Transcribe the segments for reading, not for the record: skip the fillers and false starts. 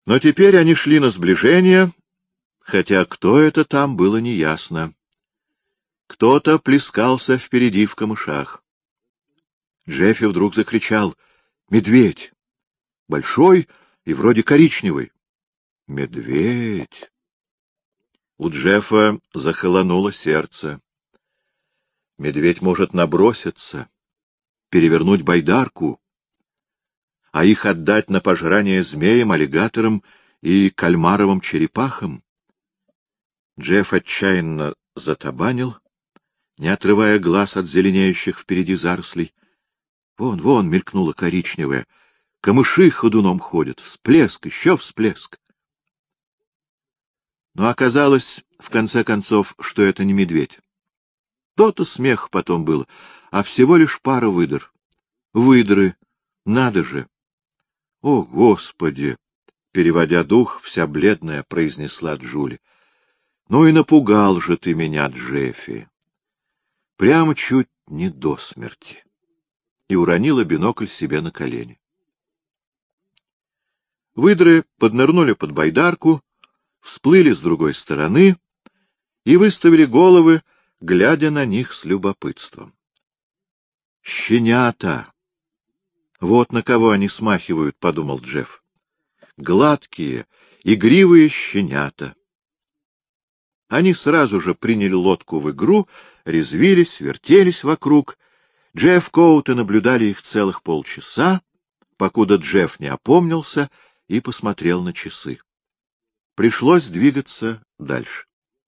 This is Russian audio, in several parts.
Но теперь они шли на сближение, хотя кто это там, было неясно. Кто-то плескался впереди в камышах. Джеффи вдруг закричал: «Медведь! Большой и вроде коричневый!» «Медведь!» У Джеффа захолонуло сердце. Медведь может наброситься, перевернуть байдарку, а их отдать на пожрание змеям, аллигаторам и кальмаровым черепахам. Джефф отчаянно затабанил, не отрывая глаз от зеленеющих впереди зарослей. Вон, вон мелькнуло коричневое. Камыши ходуном ходят. Всплеск, еще всплеск. Но оказалось, в конце концов, что это не медведь. То-то смех потом было, а всего лишь пара выдр. Выдры, надо же! О, Господи! Переводя дух, вся бледная, произнесла Джули. Ну и напугал же ты меня, Джеффи. Прямо чуть не до смерти. И уронила бинокль себе на колени. Выдры поднырнули под байдарку, всплыли с другой стороны и выставили головы, глядя на них с любопытством. «Щенята! Вот на кого они смахивают», — подумал Джефф. «Гладкие, игривые щенята». Они сразу же приняли лодку в игру, резвились, вертелись вокруг. Джефф Коуты наблюдали их целых полчаса, покуда Джефф не опомнился и посмотрел на часы. Пришлось двигаться дальше.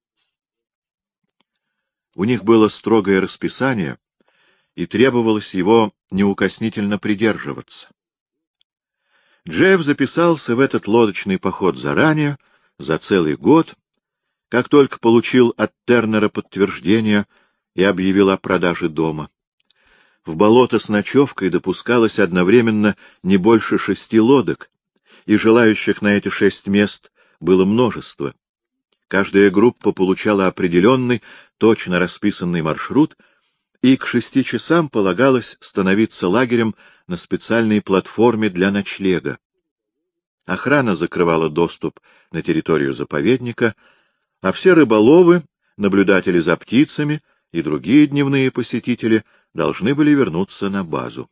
У них было строгое расписание, и требовалось его неукоснительно придерживаться. Джефф записался в этот лодочный поход заранее, за целый год, как только получил от Тернера подтверждение и объявил о продаже дома. В болото с ночевкой допускалось одновременно не больше 6 лодок, и желающих на эти 6 мест было множество. Каждая группа получала определенный, точно расписанный маршрут, и к 6 часам полагалось становиться лагерем на специальной платформе для ночлега. Охрана закрывала доступ на территорию заповедника, а все рыболовы, наблюдатели за птицами и другие дневные посетители должны были вернуться на базу.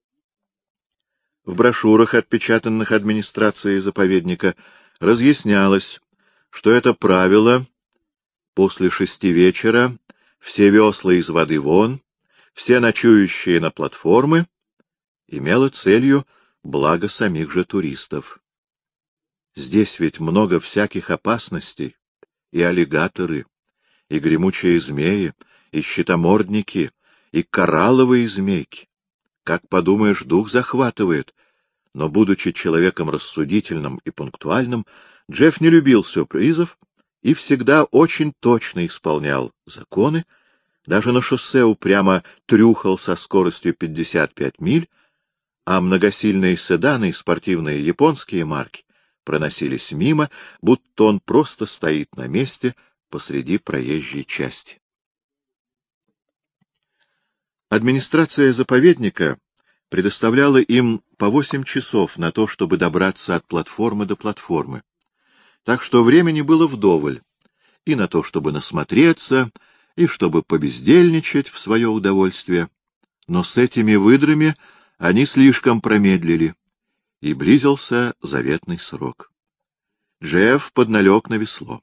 В брошюрах, отпечатанных администрацией заповедника, разъяснялось, что это правило: после 6 вечера все весла из воды вон, все ночующие на платформы, имело целью благо самих же туристов. Здесь ведь много всяких опасностей, и аллигаторы, и гремучие змеи, и щитомордники, и коралловые змейки. Как подумаешь, дух захватывает. Но, будучи человеком рассудительным и пунктуальным, Джефф не любил сюрпризов и всегда очень точно исполнял законы, даже на шоссе упрямо трюхал со скоростью 55 миль, а многосильные седаны и спортивные японские марки проносились мимо, будто он просто стоит на месте посреди проезжей части. Администрация заповедника предоставляла им по 8 часов на то, чтобы добраться от платформы до платформы, так что времени было вдоволь и на то, чтобы насмотреться, и чтобы побездельничать в свое удовольствие. Но с этими выдрами они слишком промедлили, и близился заветный срок. Джефф подналег на весло.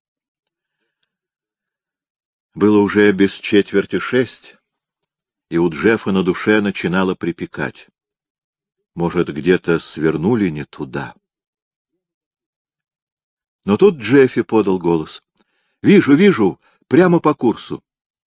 Было уже без 5:45, и у Джеффа на душе начинало припекать. Может, где-то свернули не туда. Но тут Джеффи подал голос. «Вижу, вижу! Прямо по курсу!»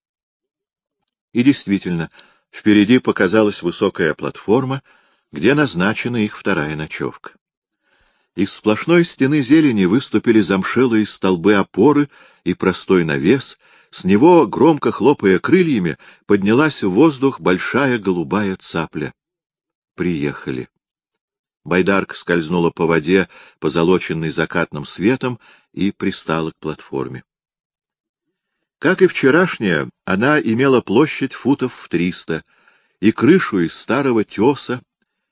И действительно, впереди показалась высокая платформа, где назначена их вторая ночевка. Из сплошной стены зелени выступили замшелые столбы опоры и простой навес, с него, громко хлопая крыльями, поднялась в воздух большая голубая цапля. Приехали. Байдарка скользнула по воде, позолоченной закатным светом, и пристала к платформе. Как и вчерашняя, она имела площадь футов в 300 и крышу из старого теса,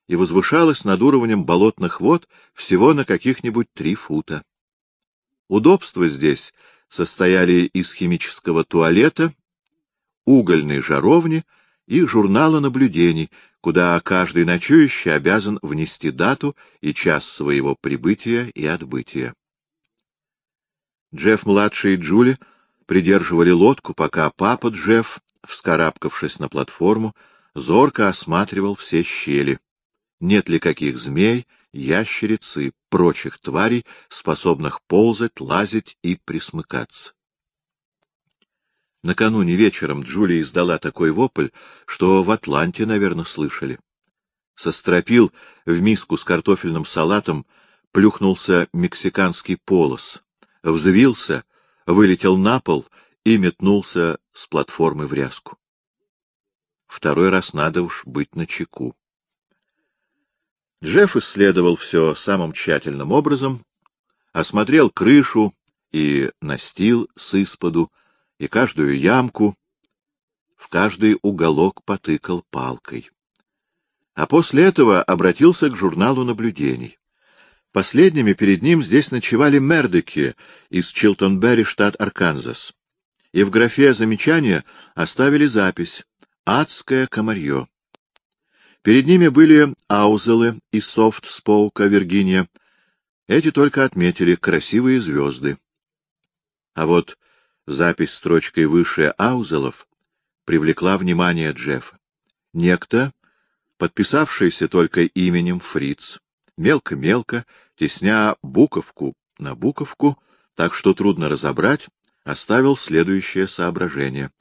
и возвышалась над уровнем болотных вод всего на каких-нибудь 3 фута. Удобства здесь состояли из химического туалета, угольной жаровни и журнала наблюдений, куда каждый ночующий обязан внести дату и час своего прибытия и отбытия. Джефф-младший и Джули придерживали лодку, пока папа Джефф, вскарабкавшись на платформу, зорко осматривал все щели. Нет ли каких змей, ящериц и прочих тварей, способных ползать, лазить и присмыкаться. Накануне вечером Джулия издала такой вопль, что в Атланте, наверное, слышали. Со стропил в миску с картофельным салатом плюхнулся мексиканский полос, взвился, вылетел на пол и метнулся с платформы в ряску. Второй раз надо уж быть начеку. Джефф исследовал все самым тщательным образом, осмотрел крышу и настил сысподу, и каждую ямку, в каждый уголок потыкал палкой. А после этого обратился к журналу наблюдений. Последними перед ним здесь ночевали Мердоки из Чилтон-Берри, штат Арканзас, и в графе замечания оставили запись «Адское комарье». Перед ними были Аузелы из Софт-Споука, Виргиния. Эти только отметили красивые звезды. А вот запись строчкой выше Аузелов привлекла внимание Джеффа. Некто, подписавшийся только именем Фриц, мелко-мелко, тесня буковку на буковку, так что трудно разобрать, оставил следующее соображение.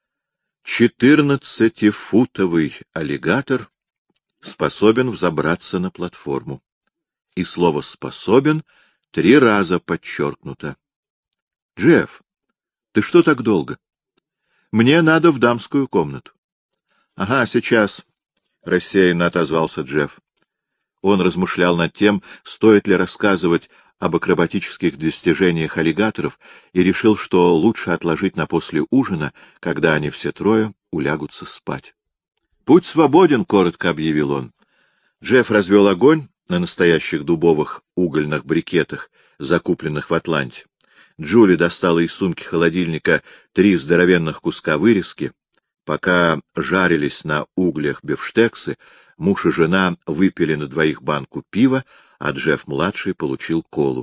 14-футовый аллигатор способен взобраться на платформу. И слово «способен» 3 раза подчеркнуто. — Джефф, ты что так долго? — Мне надо в дамскую комнату. — Ага, сейчас, — рассеянно отозвался Джефф. Он размышлял над тем, стоит ли рассказывать об акробатических достижениях аллигаторов, и решил, что лучше отложить на после ужина, когда они все трое улягутся спать. — Путь свободен, — коротко объявил он. Джефф развел огонь на настоящих дубовых угольных брикетах, закупленных в Атланте. Джули достала из сумки холодильника 3 здоровенных куска вырезки. Пока жарились на углях бифштексы, муж и жена выпили на 2 банку пива, а Джефф-младший получил колу.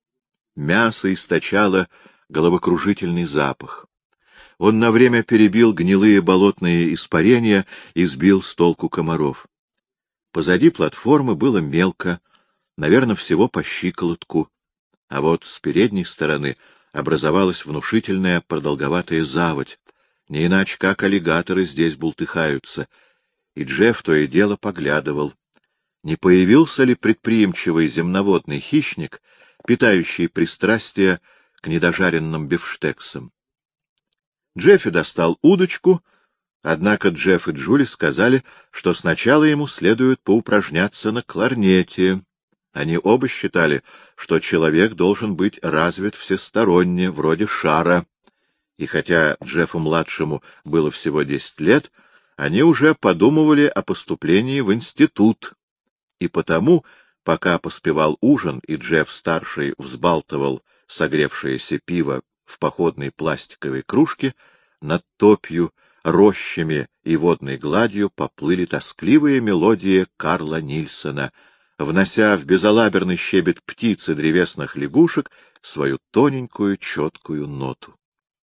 Мясо источало головокружительный запах. Он на время перебил гнилые болотные испарения и сбил с толку комаров. Позади платформы было мелко, наверное, всего по щиколотку, а вот с передней стороны образовалась внушительная продолговатая заводь, не иначе как аллигаторы здесь бултыхаются, и Джефф то и дело поглядывал, не появился ли предприимчивый земноводный хищник, питающий пристрастие к недожаренным бифштексам. Джеффи достал удочку, однако Джефф и Джули сказали, что сначала ему следует поупражняться на кларнете. Они оба считали, что человек должен быть развит всесторонне, вроде шара. И хотя Джеффу-младшему было всего 10 лет, они уже подумывали о поступлении в институт. И потому, пока поспевал ужин, и Джефф-старший взбалтывал согревшееся пиво в походной пластиковой кружке, над топью, рощами и водной гладью поплыли тоскливые мелодии Карла Нильсона, внося в безалаберный щебет птиц и древесных лягушек свою тоненькую четкую ноту.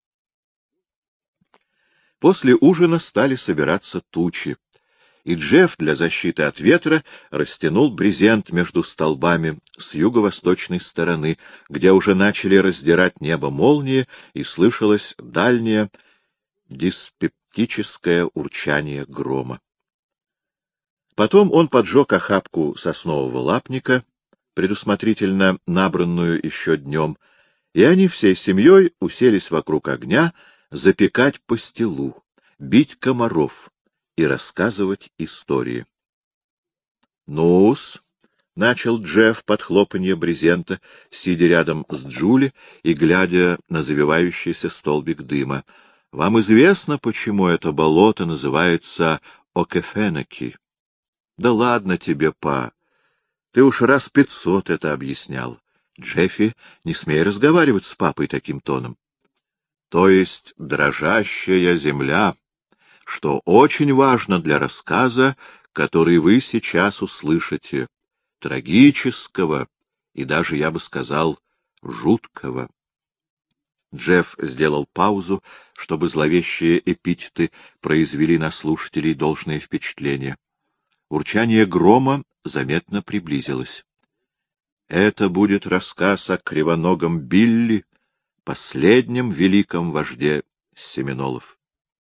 После ужина стали собираться тучи, и Джефф для защиты от ветра растянул брезент между столбами с юго-восточной стороны, где уже начали раздирать небо молнии, и слышалось дальнее диспептическое урчание грома. Потом он поджег охапку соснового лапника, предусмотрительно набранную еще днем, и они всей семьей уселись вокруг огня запекать пастилу, бить комаров и рассказывать истории. «Ну-с», — начал Джефф под хлопанье брезента, сидя рядом с Джули и глядя на завивающийся столбик дыма, — «вам известно, почему это болото называется Окефенеки?» Да ладно тебе, па. Ты уж раз 500 это объяснял. Джеффи, не смей разговаривать с папой таким тоном. То есть дрожащая земля, что очень важно для рассказа, который вы сейчас услышите, трагического и даже, я бы сказал, жуткого. Джефф сделал паузу, чтобы зловещие эпитеты произвели на слушателей должное впечатление. Урчание грома заметно приблизилось. Это будет рассказ о кривоногом Билли, последнем великом вожде Семинолов.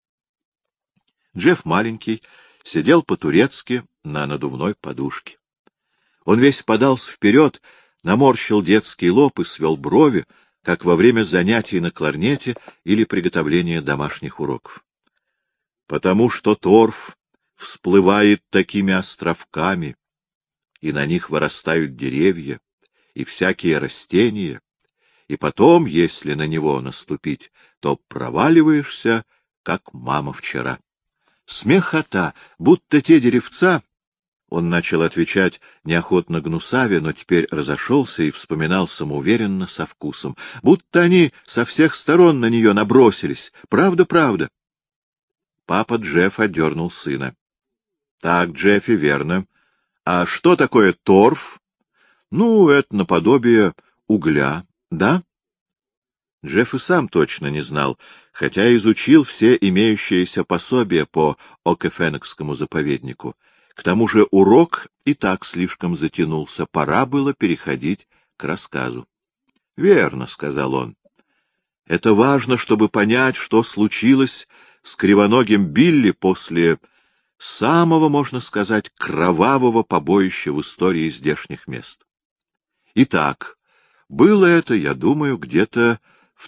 Джефф маленький сидел по-турецки на надувной подушке. Он весь подался вперед, наморщил детский лоб и свел брови, как во время занятий на кларнете или приготовления домашних уроков. Потому что торф всплывает такими островками, и на них вырастают деревья и всякие растения, и потом, если на него наступить, то проваливаешься, как мама вчера. Смехота, будто те деревца... Он начал отвечать неохотно гнусаве, но теперь разошелся и вспоминал самоуверенно, со вкусом. Будто они со всех сторон на нее набросились. Правда, правда. Папа Джефф одернул сына. — Так, Джеффи, верно. А что такое торф? — Ну, это наподобие угля, да? Джефф и сам точно не знал, хотя изучил все имеющиеся пособия по Окефенекскому заповеднику. К тому же урок и так слишком затянулся, пора было переходить к рассказу. — Верно, — сказал он. — Это важно, чтобы понять, что случилось с кривоногим Билли после самого, можно сказать, кровавого побоища в истории здешних мест. Итак, было это, я думаю, где-то в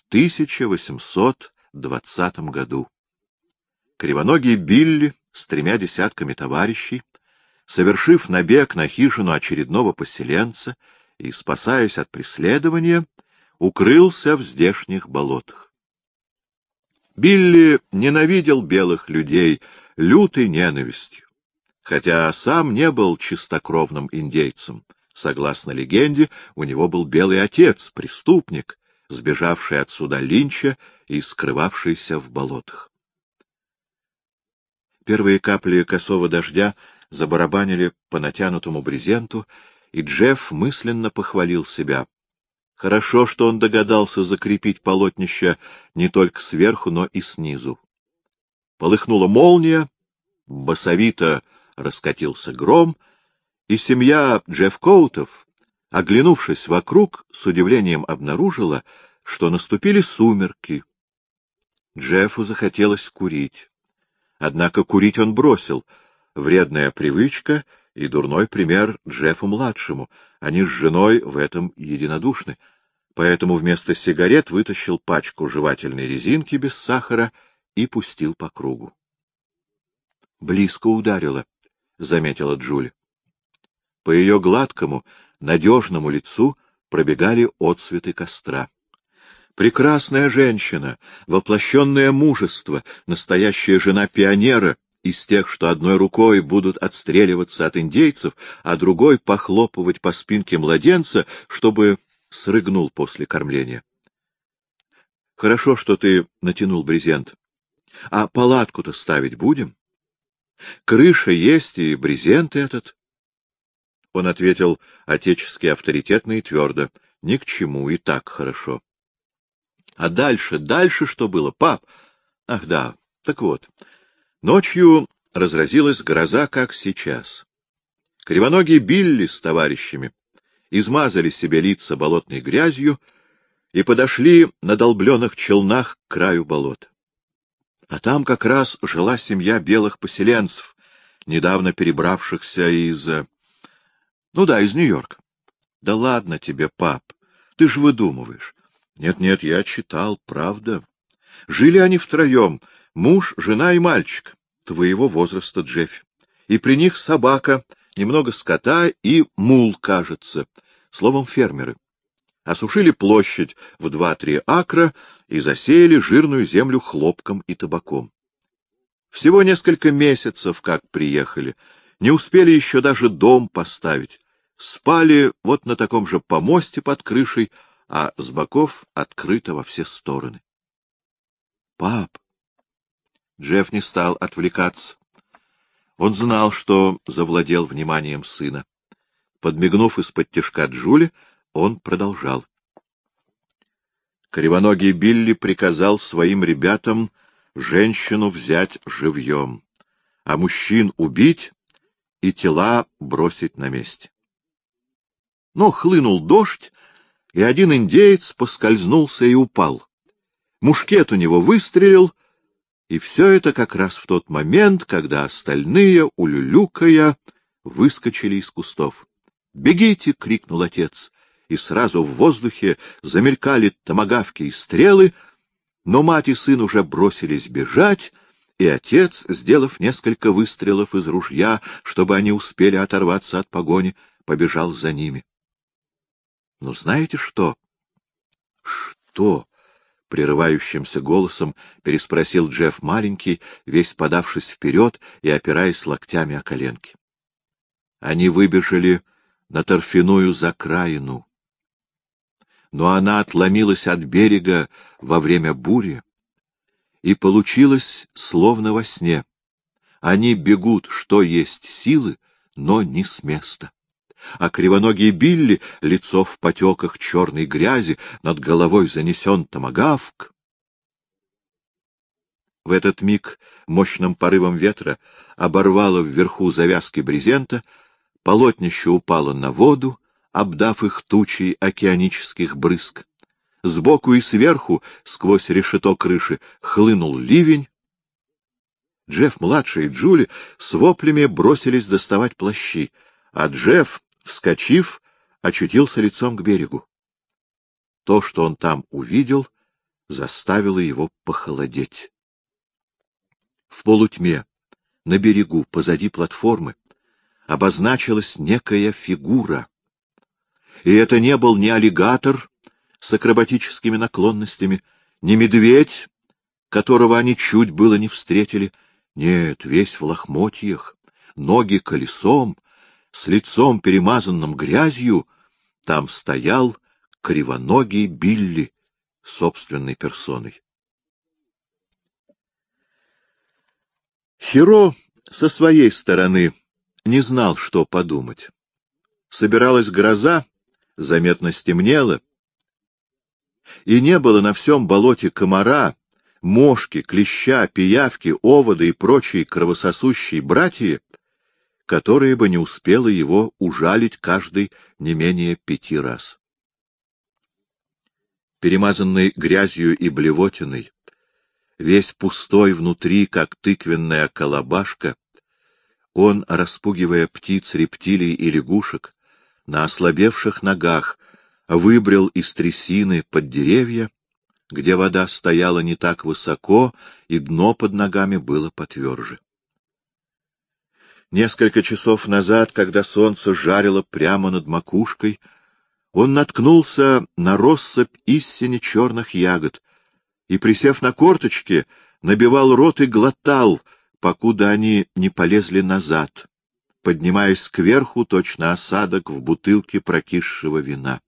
1820 году. Кривоногий Билли с 3 десятками товарищей, совершив набег на хижину очередного поселенца и, спасаясь от преследования, укрылся в здешних болотах. Билли ненавидел белых людей лютой ненавистью, хотя сам не был чистокровным индейцем. Согласно легенде, у него был белый отец, преступник, сбежавший от суда Линча и скрывавшийся в болотах. Первые капли косого дождя забарабанили по натянутому брезенту, и Джефф мысленно похвалил себя. Хорошо, что он догадался закрепить полотнище не только сверху, но и снизу. Полыхнула молния, басовито раскатился гром, и семья Джеффкоутов, оглянувшись вокруг, с удивлением обнаружила, что наступили сумерки. Джеффу захотелось курить. Однако курить он бросил. Вредная привычка и дурной пример Джеффу-младшему. Они с женой в этом единодушны. Поэтому вместо сигарет вытащил пачку жевательной резинки без сахара и пустил по кругу. — Близко ударило, — заметила Джули. По ее гладкому, надежному лицу пробегали отсветы костра. Прекрасная женщина, воплощенное мужество, настоящая жена пионера, из тех, что одной рукой будут отстреливаться от индейцев, а другой похлопывать по спинке младенца, чтобы срыгнул после кормления. Хорошо, что ты натянул брезент. А палатку-то ставить будем? Крыша есть и брезент этот. Он ответил отечески авторитетно и твердо. Ни к чему, и так хорошо. А дальше что было, пап? Ах да, так вот. Ночью разразилась гроза, как сейчас. Кривоногий Билли с товарищами измазали себе лица болотной грязью и подошли на долбленных челнах к краю болот. А там как раз жила семья белых поселенцев, недавно перебравшихся из Нью-Йорка. Да ладно тебе, пап, ты же выдумываешь. Нет, я читал, правда. Жили они втроем, муж, жена и мальчик, твоего возраста, Джеффи. И при них собака, немного скота и мул, кажется, словом, фермеры. Осушили площадь в 2-3 акра и засеяли жирную землю хлопком и табаком. Всего несколько месяцев, как приехали, Не успели еще даже дом поставить. Спали вот на таком же помосте под крышей, а с боков открыто во все стороны. — Пап! Джефф не стал отвлекаться. Он знал, что завладел вниманием сына. Подмигнув из-под тишка Джули, он продолжал. Кривоногий Билли приказал своим ребятам женщину взять живьем, а мужчин убить и тела бросить на месте. Но хлынул дождь, и один индеец поскользнулся и упал. Мушкет у него выстрелил, и все это как раз в тот момент, когда остальные, улюлюкая, выскочили из кустов. «Бегите!» — крикнул отец, и сразу в воздухе замелькали томагавки и стрелы, но мать и сын уже бросились бежать, и отец, сделав несколько выстрелов из ружья, чтобы они успели оторваться от погони, побежал за ними. — Ну, знаете что? — Что? — прерывающимся голосом переспросил Джефф маленький, весь подавшись вперед и опираясь локтями о коленки. Они выбежали на торфяную закраину. Но она отломилась от берега во время бури, и получилось словно во сне. Они бегут, что есть силы, но не с места. А кривоногий Билли, лицо в потеках черной грязи, над головой занесен томагавк. В этот миг мощным порывом ветра оборвало вверху завязки брезента, полотнище упало на воду, обдав их тучей океанических брызг. Сбоку и сверху, сквозь решето крыши, хлынул ливень. Джефф-младший и Джули с воплями бросились доставать плащи, а Джефф, вскочив, очутился лицом к берегу. То, что он там увидел, заставило его похолодеть. В полутьме, на берегу, позади платформы, обозначилась некая фигура. И это не был ни аллигатор с акробатическими наклонностями, ни медведь, которого они чуть было не встретили. Нет, весь в лохмотьях, ноги колесом, с лицом перемазанным грязью, там стоял кривоногий Билли собственной персоной. Хиро со своей стороны не знал, что подумать. Собиралась гроза, заметно стемнело, и не было на всем болоте комара, мошки, клеща, пиявки, овода и прочей кровососущей братьи, которые бы не успела его ужалить каждый не менее 5 раз. Перемазанный грязью и блевотиной, весь пустой внутри, как тыквенная колобашка, он, распугивая птиц, рептилий и лягушек, на ослабевших ногах выбрел из трясины под деревья, где вода стояла не так высоко и дно под ногами было потверже. Несколько часов назад, когда солнце жарило прямо над макушкой, он наткнулся на россыпь истине черных ягод и, присев на корточки, набивал рот и глотал, покуда они не полезли назад, поднимаясь кверху, точно осадок в бутылке прокисшего вина.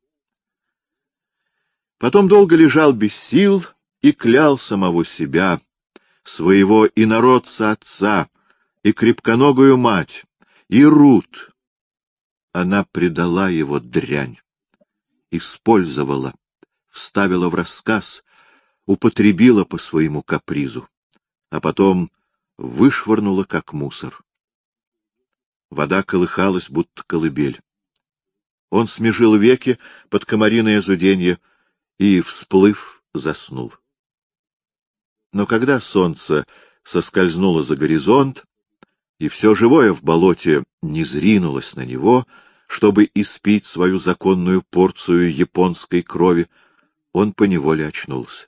Потом долго лежал без сил и клял самого себя, своего инородца отца и крепконогую мать, и Рут. Она предала его, дрянь, использовала, вставила в рассказ, употребила по своему капризу, а потом вышвырнула, как мусор. Вода колыхалась, будто колыбель. Он смежил веки под комариное зуденье и, всплыв, заснул. Но когда солнце соскользнуло за горизонт, и все живое в болоте не зринулось на него, чтобы испить свою законную порцию японской крови, он поневоле очнулся.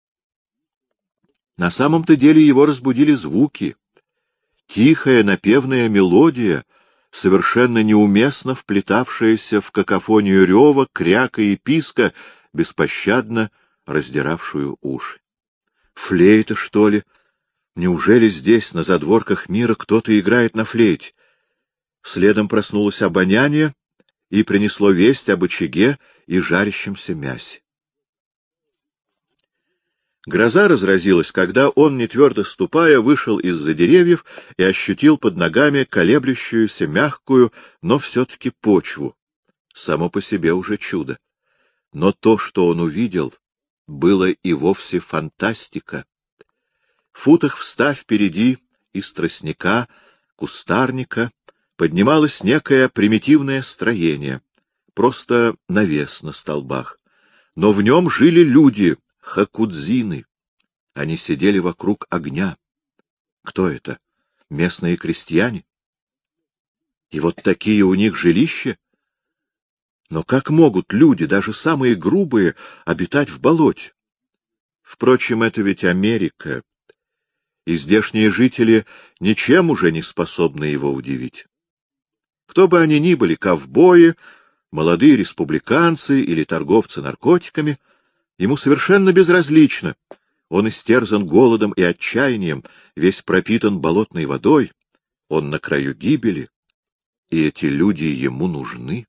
На самом-то деле его разбудили звуки. Тихая напевная мелодия, совершенно неуместно вплетавшаяся в какофонию рева, кряка и писка, беспощадно раздиравшую уши. Флейта, что ли? Неужели здесь, на задворках мира, кто-то играет на флейте? Следом проснулось обоняние и принесло весть об очаге и жарящемся мясе. Гроза разразилась, когда он, не твердо ступая, вышел из-за деревьев и ощутил под ногами колеблющуюся мягкую, но все-таки почву. Само по себе уже чудо. Но то, что он увидел, было и вовсе фантастика. В футах в 100 впереди из тростника, кустарника, поднималось некое примитивное строение, просто навес на столбах. Но в нем жили люди, хакудзины. Они сидели вокруг огня. Кто это? Местные крестьяне? И вот такие у них жилища? Но как могут люди, даже самые грубые, обитать в болоте? Впрочем, это ведь Америка, и здешние жители ничем уже не способны его удивить. Кто бы они ни были, ковбои, молодые республиканцы или торговцы наркотиками, ему совершенно безразлично. Он истерзан голодом и отчаянием, весь пропитан болотной водой, он на краю гибели, и эти люди ему нужны.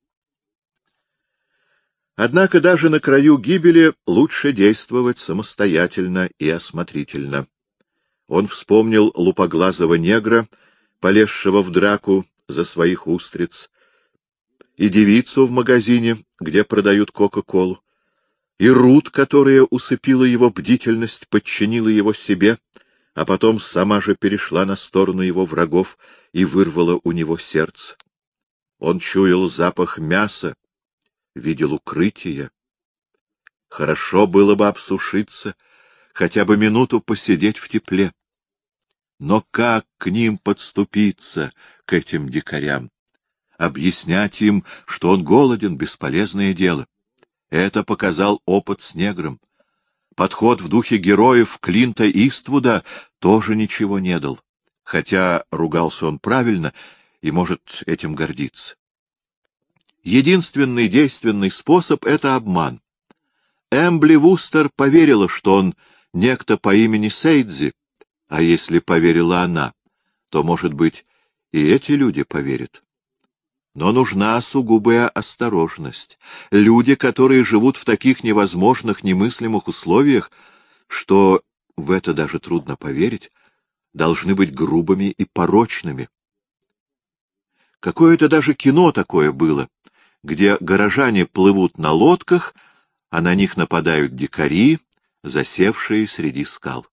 Однако даже на краю гибели лучше действовать самостоятельно и осмотрительно. Он вспомнил лупоглазого негра, полезшего в драку за своих устриц, и девицу в магазине, где продают Кока-Колу, и Рут, которая усыпила его бдительность, подчинила его себе, а потом сама же перешла на сторону его врагов и вырвала у него сердце. Он чуял запах мяса, видел укрытие. Хорошо было бы обсушиться, хотя бы минуту посидеть в тепле. Но как к ним подступиться, к этим дикарям? Объяснять им, что он голоден, бесполезное дело. Это показал опыт с негром. Подход в духе героев Клинта Иствуда тоже ничего не дал, хотя ругался он правильно и может этим гордиться. Единственный действенный способ — это обман. Эмбли Вустер поверила, что он некто по имени Сейдзи, а если поверила она, то, может быть, и эти люди поверят. Но нужна сугубая осторожность. Люди, которые живут в таких невозможных, немыслимых условиях, что в это даже трудно поверить, должны быть грубыми и порочными. Какое-то даже кино такое было, где горожане плывут на лодках, а на них нападают дикари, засевшие среди скал.